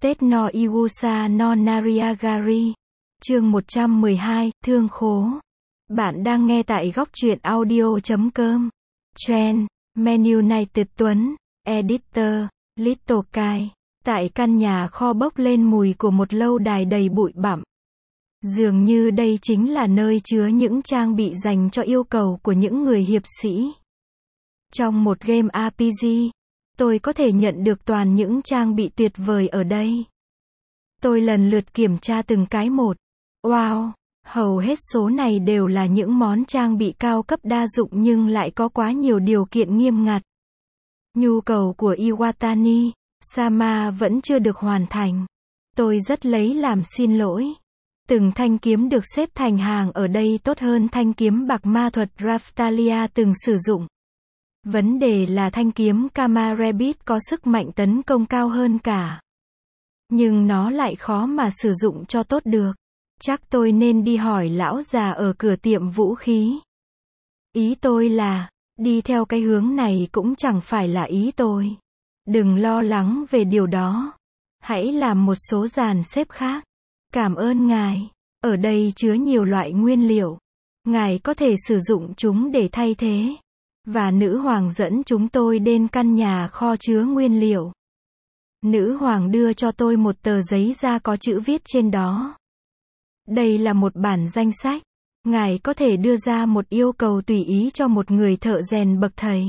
Tết no Iwusa no Nariagari. Chương 112, Thương khố. Bạn đang nghe tại góc truyện audio.com. Trend, Man United Tuấn, Editor, Little Kai. Tại căn nhà kho bốc lên mùi của một lâu đài đầy bụi bặm. Dường như đây chính là nơi chứa những trang bị dành cho yêu cầu của những người hiệp sĩ. Trong một game RPG, tôi có thể nhận được toàn những trang bị tuyệt vời ở đây. Tôi lần lượt kiểm tra từng cái một. Wow, hầu hết số này đều là những món trang bị cao cấp đa dụng nhưng lại có quá nhiều điều kiện nghiêm ngặt. Nhu cầu của Iwatani Sama vẫn chưa được hoàn thành. Tôi rất lấy làm xin lỗi. Từng thanh kiếm được xếp thành hàng ở đây tốt hơn thanh kiếm bạc ma thuật Raftalia từng sử dụng. Vấn đề là thanh kiếm Kama Rabbit có sức mạnh tấn công cao hơn cả. Nhưng nó lại khó mà sử dụng cho tốt được. Chắc tôi nên đi hỏi lão già ở cửa tiệm vũ khí. Ý tôi là, đi theo cái hướng này cũng chẳng phải là ý tôi. Đừng lo lắng về điều đó. Hãy làm một số dàn xếp khác. Cảm ơn ngài. Ở đây chứa nhiều loại nguyên liệu. Ngài có thể sử dụng chúng để thay thế. Và nữ hoàng dẫn chúng tôi đến căn nhà kho chứa nguyên liệu. Nữ hoàng đưa cho tôi một tờ giấy da có chữ viết trên đó. Đây là một bản danh sách. Ngài có thể đưa ra một yêu cầu tùy ý cho một người thợ rèn bậc thầy.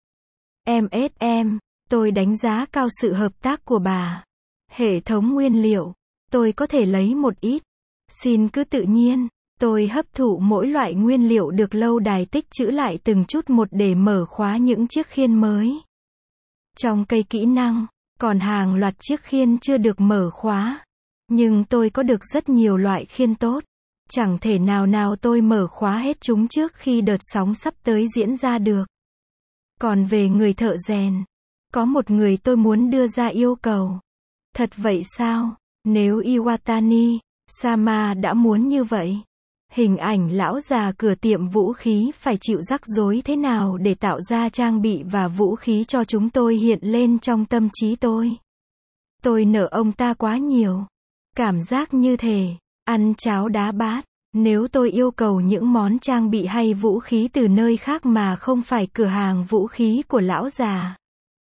MSM, tôi đánh giá cao sự hợp tác của bà. Hệ thống nguyên liệu, tôi có thể lấy một ít. Xin cứ tự nhiên. Tôi hấp thụ mỗi loại nguyên liệu được lâu đài tích trữ lại từng chút một để mở khóa những chiếc khiên mới. Trong cây kỹ năng, còn hàng loạt chiếc khiên chưa được mở khóa. Nhưng tôi có được rất nhiều loại khiên tốt. Chẳng thể nào tôi mở khóa hết chúng trước khi đợt sóng sắp tới diễn ra được. Còn về người thợ rèn, có một người tôi muốn đưa ra yêu cầu. Thật vậy sao? Nếu Iwatani Sama đã muốn như vậy, hình ảnh lão già cửa tiệm vũ khí phải chịu rắc rối thế nào để tạo ra trang bị và vũ khí cho chúng tôi hiện lên trong tâm trí tôi. Tôi nợ ông ta quá nhiều. Cảm giác như thể ăn cháo đá bát. Nếu tôi yêu cầu những món trang bị hay vũ khí từ nơi khác mà không phải cửa hàng vũ khí của lão già.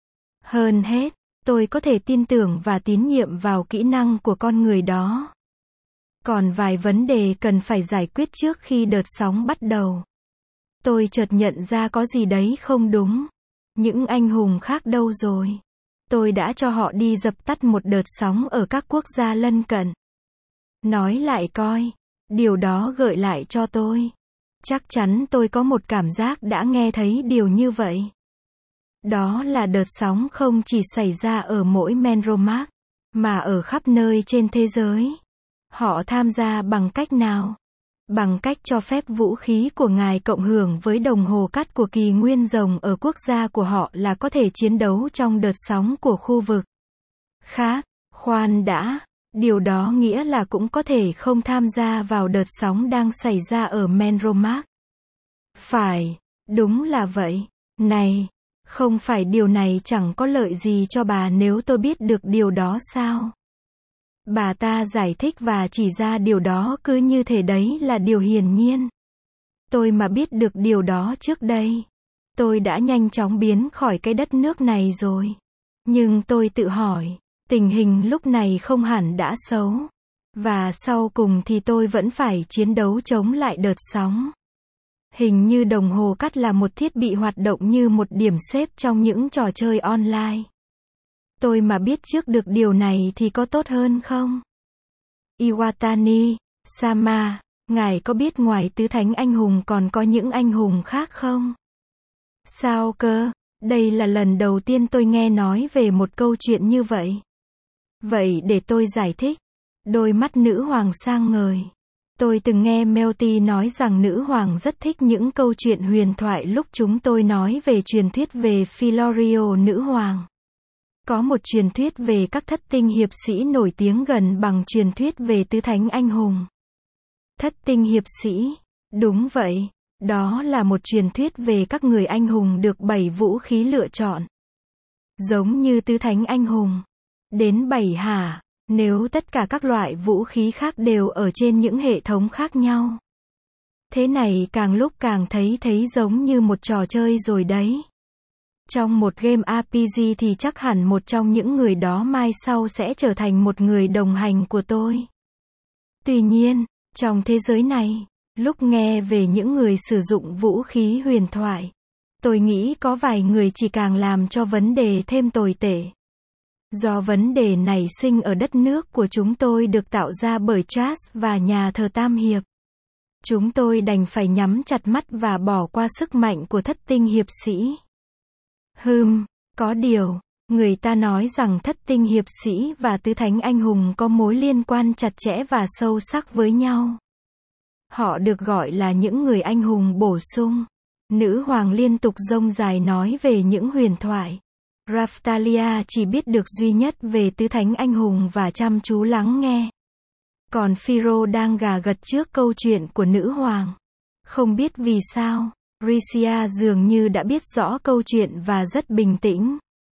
Hơn hết, tôi có thể tin tưởng và tín nhiệm vào kỹ năng của con người đó. Còn vài vấn đề cần phải giải quyết trước khi đợt sóng bắt đầu. Tôi chợt nhận ra có gì đấy không đúng. Những anh hùng khác đâu rồi? Tôi đã cho họ đi dập tắt một đợt sóng ở các quốc gia lân cận. Nói lại coi. Điều đó gợi lại cho tôi. Chắc chắn tôi có một cảm giác đã nghe thấy điều như vậy. Đó là đợt sóng không chỉ xảy ra ở mỗi Menromark, mà ở khắp nơi trên thế giới. Họ tham gia bằng cách nào? Bằng cách cho phép vũ khí của ngài cộng hưởng với đồng hồ cắt của kỳ nguyên rồng ở quốc gia của họ là có thể chiến đấu trong đợt sóng của khu vực khác. Khoan đã. Điều đó nghĩa là cũng có thể không tham gia vào đợt sóng đang xảy ra ở Menromark. Phải, đúng là vậy. Này, không phải điều này chẳng có lợi gì cho bà nếu tôi biết được điều đó sao? Bà ta giải thích và chỉ ra điều đó cứ như thể đấy là điều hiển nhiên. Tôi mà biết được điều đó trước đây, tôi đã nhanh chóng biến khỏi cái đất nước này rồi. Nhưng tôi tự hỏi, tình hình lúc này không hẳn đã xấu. Và sau cùng thì tôi vẫn phải chiến đấu chống lại đợt sóng. Hình như đồng hồ cắt là một thiết bị hoạt động như một điểm xếp trong những trò chơi online. Tôi mà biết trước được điều này thì có tốt hơn không? Iwatani Sama, ngài có biết ngoài tứ thánh anh hùng còn có những anh hùng khác không? Sao cơ? Đây là lần đầu tiên tôi nghe nói về một câu chuyện như vậy. Vậy để tôi giải thích. Đôi mắt nữ hoàng sang ngời. Tôi từng nghe Melty nói rằng nữ hoàng rất thích những câu chuyện huyền thoại lúc chúng tôi nói về truyền thuyết về Philorio nữ hoàng. Có một truyền thuyết về các thất tinh hiệp sĩ nổi tiếng gần bằng truyền thuyết về tứ thánh anh hùng. Thất tinh hiệp sĩ. Đúng vậy. Đó là một truyền thuyết về các người anh hùng được 7 vũ khí lựa chọn. Giống như tứ thánh anh hùng. Đến 7 hả? Nếu tất cả các loại vũ khí khác đều ở trên những hệ thống khác nhau. Thế này càng lúc càng thấy giống như một trò chơi rồi đấy. Trong một game RPG thì chắc hẳn một trong những người đó mai sau sẽ trở thành một người đồng hành của tôi. Tuy nhiên, trong thế giới này, lúc nghe về những người sử dụng vũ khí huyền thoại, tôi nghĩ có vài người chỉ càng làm cho vấn đề thêm tồi tệ. Do vấn đề nảy sinh ở đất nước của chúng tôi được tạo ra bởi Charles và nhà thờ Tam Hiệp. Chúng tôi đành phải nhắm chặt mắt và bỏ qua sức mạnh của thất tinh hiệp sĩ. Có điều, người ta nói rằng thất tinh hiệp sĩ và tứ thánh anh hùng có mối liên quan chặt chẽ và sâu sắc với nhau. Họ được gọi là những người anh hùng bổ sung. Nữ hoàng liên tục rông dài nói về những huyền thoại. Raftalia chỉ biết được duy nhất về tứ thánh anh hùng và chăm chú lắng nghe. Còn Phiro đang gà gật trước câu chuyện của nữ hoàng. Không biết vì sao, Ricia dường như đã biết rõ câu chuyện và rất bình tĩnh.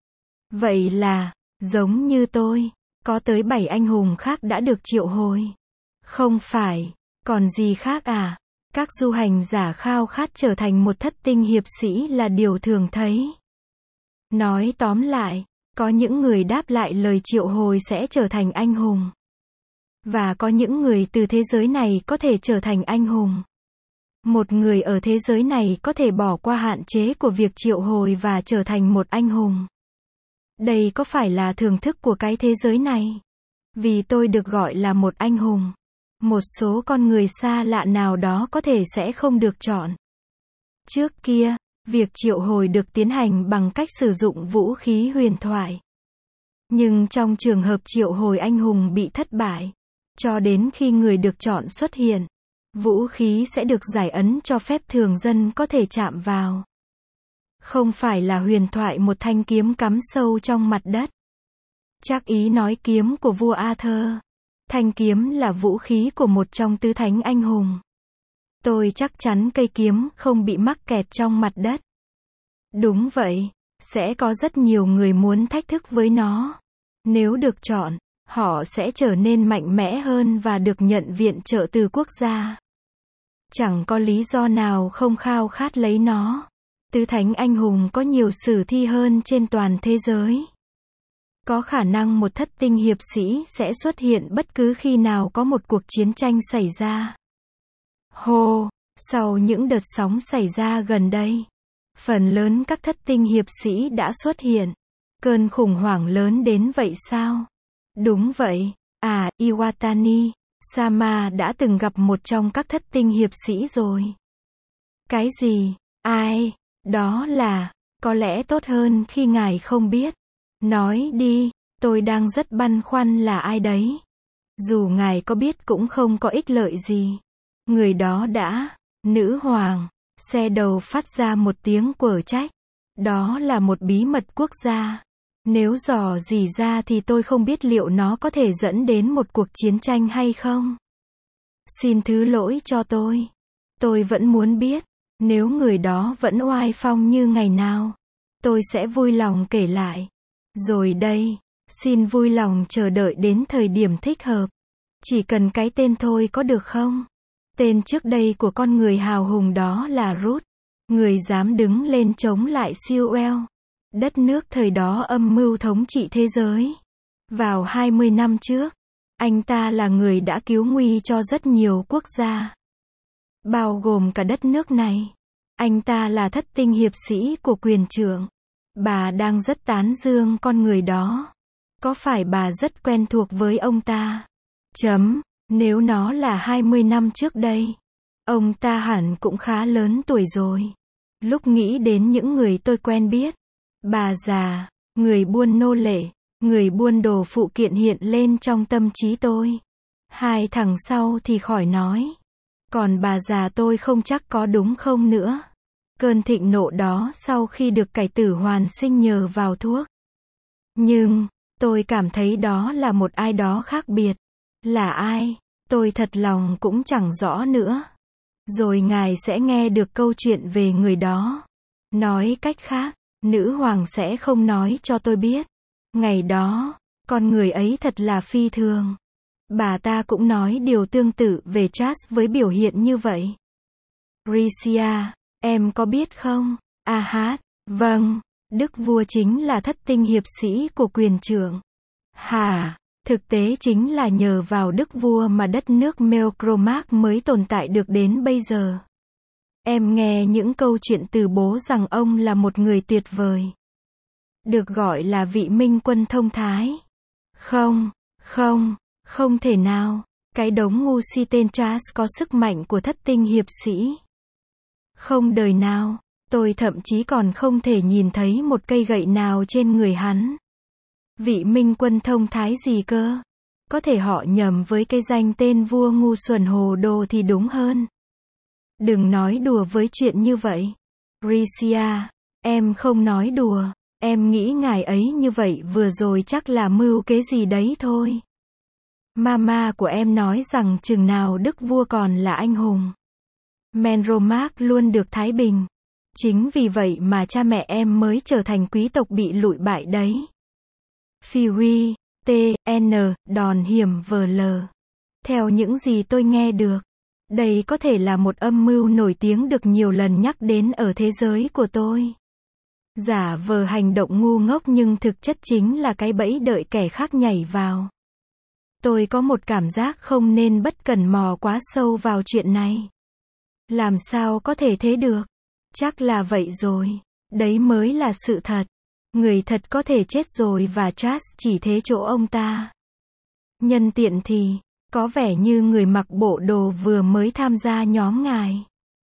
Vậy là, giống như tôi, có tới 7 anh hùng khác đã được triệu hồi. Không phải, còn gì khác à? Các du hành giả khao khát trở thành một thất tinh hiệp sĩ là điều thường thấy. Nói tóm lại, có những người đáp lại lời triệu hồi sẽ trở thành anh hùng. Và có những người từ thế giới này có thể trở thành anh hùng. Một người ở thế giới này có thể bỏ qua hạn chế của việc triệu hồi và trở thành một anh hùng. Đây có phải là thưởng thức của cái thế giới này? Vì tôi được gọi là một anh hùng. Một số con người xa lạ nào đó có thể sẽ không được chọn. Trước kia, việc triệu hồi được tiến hành bằng cách sử dụng vũ khí huyền thoại. Nhưng trong trường hợp triệu hồi anh hùng bị thất bại, cho đến khi người được chọn xuất hiện, vũ khí sẽ được giải ấn cho phép thường dân có thể chạm vào. Không phải là huyền thoại một thanh kiếm cắm sâu trong mặt đất. Chắc ý nói kiếm của vua Arthur. Thanh kiếm là vũ khí của một trong tứ thánh anh hùng. Tôi chắc chắn cây kiếm không bị mắc kẹt trong mặt đất. Đúng vậy, sẽ có rất nhiều người muốn thách thức với nó. Nếu được chọn, họ sẽ trở nên mạnh mẽ hơn và được nhận viện trợ từ quốc gia. Chẳng có lý do nào không khao khát lấy nó. Tứ thánh anh hùng có nhiều sử thi hơn trên toàn thế giới. Có khả năng một thất tinh hiệp sĩ sẽ xuất hiện bất cứ khi nào có một cuộc chiến tranh xảy ra. Sau những đợt sóng xảy ra gần đây, phần lớn các thất tinh hiệp sĩ đã xuất hiện. Cơn khủng hoảng lớn đến vậy sao? Đúng vậy, Iwatani Sama đã từng gặp một trong các thất tinh hiệp sĩ rồi. Cái gì? Ai? Đó là, có lẽ tốt hơn khi ngài không biết. Nói đi, tôi đang rất băn khoăn là ai đấy. Dù ngài có biết cũng không có ích lợi gì. Người đó đã, nữ hoàng, xe đầu phát ra một tiếng quở trách. Đó là một bí mật quốc gia. Nếu dò dỉ ra thì tôi không biết liệu nó có thể dẫn đến một cuộc chiến tranh hay không. Xin thứ lỗi cho tôi. Tôi vẫn muốn biết. Nếu người đó vẫn oai phong như ngày nào, tôi sẽ vui lòng kể lại. Rồi đây, xin vui lòng chờ đợi đến thời điểm thích hợp. Chỉ cần cái tên thôi có được không? Tên trước đây của con người hào hùng đó là Ruth. Người dám đứng lên chống lại Sewell. Đất nước thời đó âm mưu thống trị thế giới. Vào 20 năm trước, anh ta là người đã cứu nguy cho rất nhiều quốc gia, bao gồm cả đất nước này. Anh ta là thất tinh hiệp sĩ của quyền trưởng. Bà đang rất tán dương con người đó. Có phải bà rất quen thuộc với ông ta? Nếu nó là 20 năm trước đây, ông ta hẳn cũng khá lớn tuổi rồi. Lúc nghĩ đến những người tôi quen biết, bà già, người buôn nô lệ, người buôn đồ phụ kiện hiện lên trong tâm trí tôi. Hai thằng sau thì khỏi nói. Còn bà già tôi không chắc có đúng không nữa. Cơn thịnh nộ đó sau khi được cải tử hoàn sinh nhờ vào thuốc. Nhưng, tôi cảm thấy đó là một ai đó khác biệt. Là ai? Tôi thật lòng cũng chẳng rõ nữa. Rồi ngài sẽ nghe được câu chuyện về người đó. Nói cách khác, nữ hoàng sẽ không nói cho tôi biết. Ngày đó, Con người ấy thật là phi thường. Bà ta cũng nói điều tương tự về Charles với biểu hiện như vậy. Ricia, em có biết không? Vâng, đức vua chính là thất tinh hiệp sĩ của quyền trưởng. Hả? Thực tế chính là nhờ vào đức vua mà đất nước Melchromac mới tồn tại được đến bây giờ. Em nghe những câu chuyện từ bố rằng ông là một người tuyệt vời. Được gọi là vị minh quân thông thái. Không thể nào. Cái đống ngu si tên Charles có sức mạnh của thất tinh hiệp sĩ. Không đời nào. Tôi thậm chí còn không thể nhìn thấy một cây gậy nào trên người hắn. Vị minh quân thông thái gì cơ? Có thể họ nhầm với cái danh tên vua ngu xuẩn hồ đồ thì đúng hơn. Đừng nói đùa với chuyện như vậy. Ricia, em không nói đùa. Em nghĩ ngài ấy như vậy vừa rồi chắc là mưu kế gì đấy thôi. Mama của em nói rằng chừng nào đức vua còn là anh hùng, Melchromac luôn được thái bình. Chính vì vậy mà cha mẹ em mới trở thành quý tộc bị lụi bại đấy. Phi Huy, T.N. đòn hiểm vl. Theo những gì tôi nghe được, đây có thể là một âm mưu nổi tiếng được nhiều lần nhắc đến ở thế giới của tôi. Giả vờ hành động ngu ngốc nhưng thực chất chính là cái bẫy đợi kẻ khác nhảy vào. Tôi có một cảm giác không nên bất cần mò quá sâu vào chuyện này. Làm sao có thể thế được? Chắc là vậy rồi. Đấy mới là sự thật. Người thật có thể chết rồi và Charles chỉ thế chỗ ông ta. Nhân tiện thì, có vẻ như người mặc bộ đồ vừa mới tham gia nhóm ngài.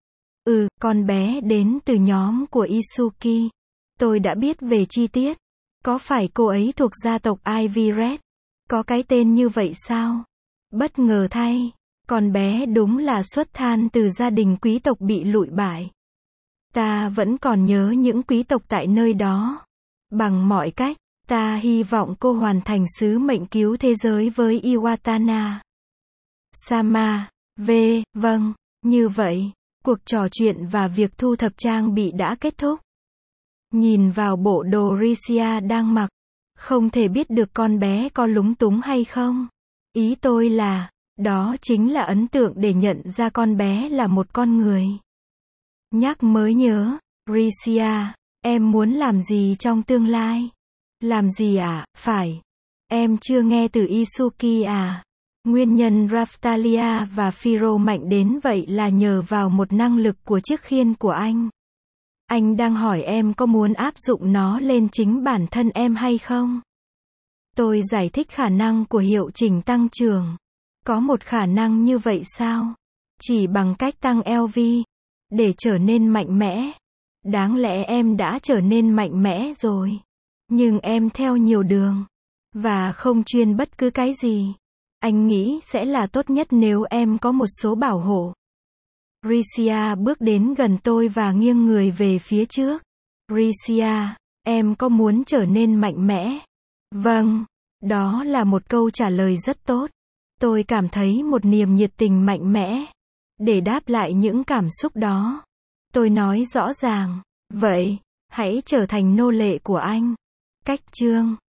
Con bé đến từ nhóm của Isuki. Tôi đã biết về chi tiết. Có phải cô ấy thuộc gia tộc Ivy Red? Có cái tên như vậy sao? Bất ngờ thay, con bé đúng là xuất thân từ gia đình quý tộc bị lụi bại. Ta vẫn còn nhớ những quý tộc tại nơi đó. Bằng mọi cách, ta hy vọng cô hoàn thành sứ mệnh cứu thế giới với Iwatana Sama. Vâng, như vậy, cuộc trò chuyện và việc thu thập trang bị đã kết thúc. Nhìn vào bộ đồ Ricia đang mặc, không thể biết được con bé có lúng túng hay không. Ý tôi là, đó chính là ấn tượng để nhận ra con bé là một con người. Nhắc mới nhớ, Ricia, em muốn làm gì trong tương lai? Làm gì à? Phải. Em chưa nghe từ Isuki à? Nguyên nhân Raftalia và Phiro mạnh đến vậy là nhờ vào một năng lực của chiếc khiên của anh. Anh đang hỏi em có muốn áp dụng nó lên chính bản thân em hay không? Tôi giải thích khả năng của hiệu chỉnh tăng trưởng. Có một khả năng như vậy sao? Chỉ bằng cách tăng LV, để trở nên mạnh mẽ. Đáng lẽ em đã trở nên mạnh mẽ rồi. Nhưng em theo nhiều đường, và không chuyên bất cứ cái gì. Anh nghĩ sẽ là tốt nhất nếu em có một số bảo hộ. Ricia bước đến gần tôi và nghiêng người về phía trước. Ricia, em có muốn trở nên mạnh mẽ? Vâng, đó là một câu trả lời rất tốt. Tôi cảm thấy một niềm nhiệt tình mạnh mẽ. Để đáp lại những cảm xúc đó, tôi nói rõ ràng, vậy, hãy trở thành nô lệ của anh. Cách chương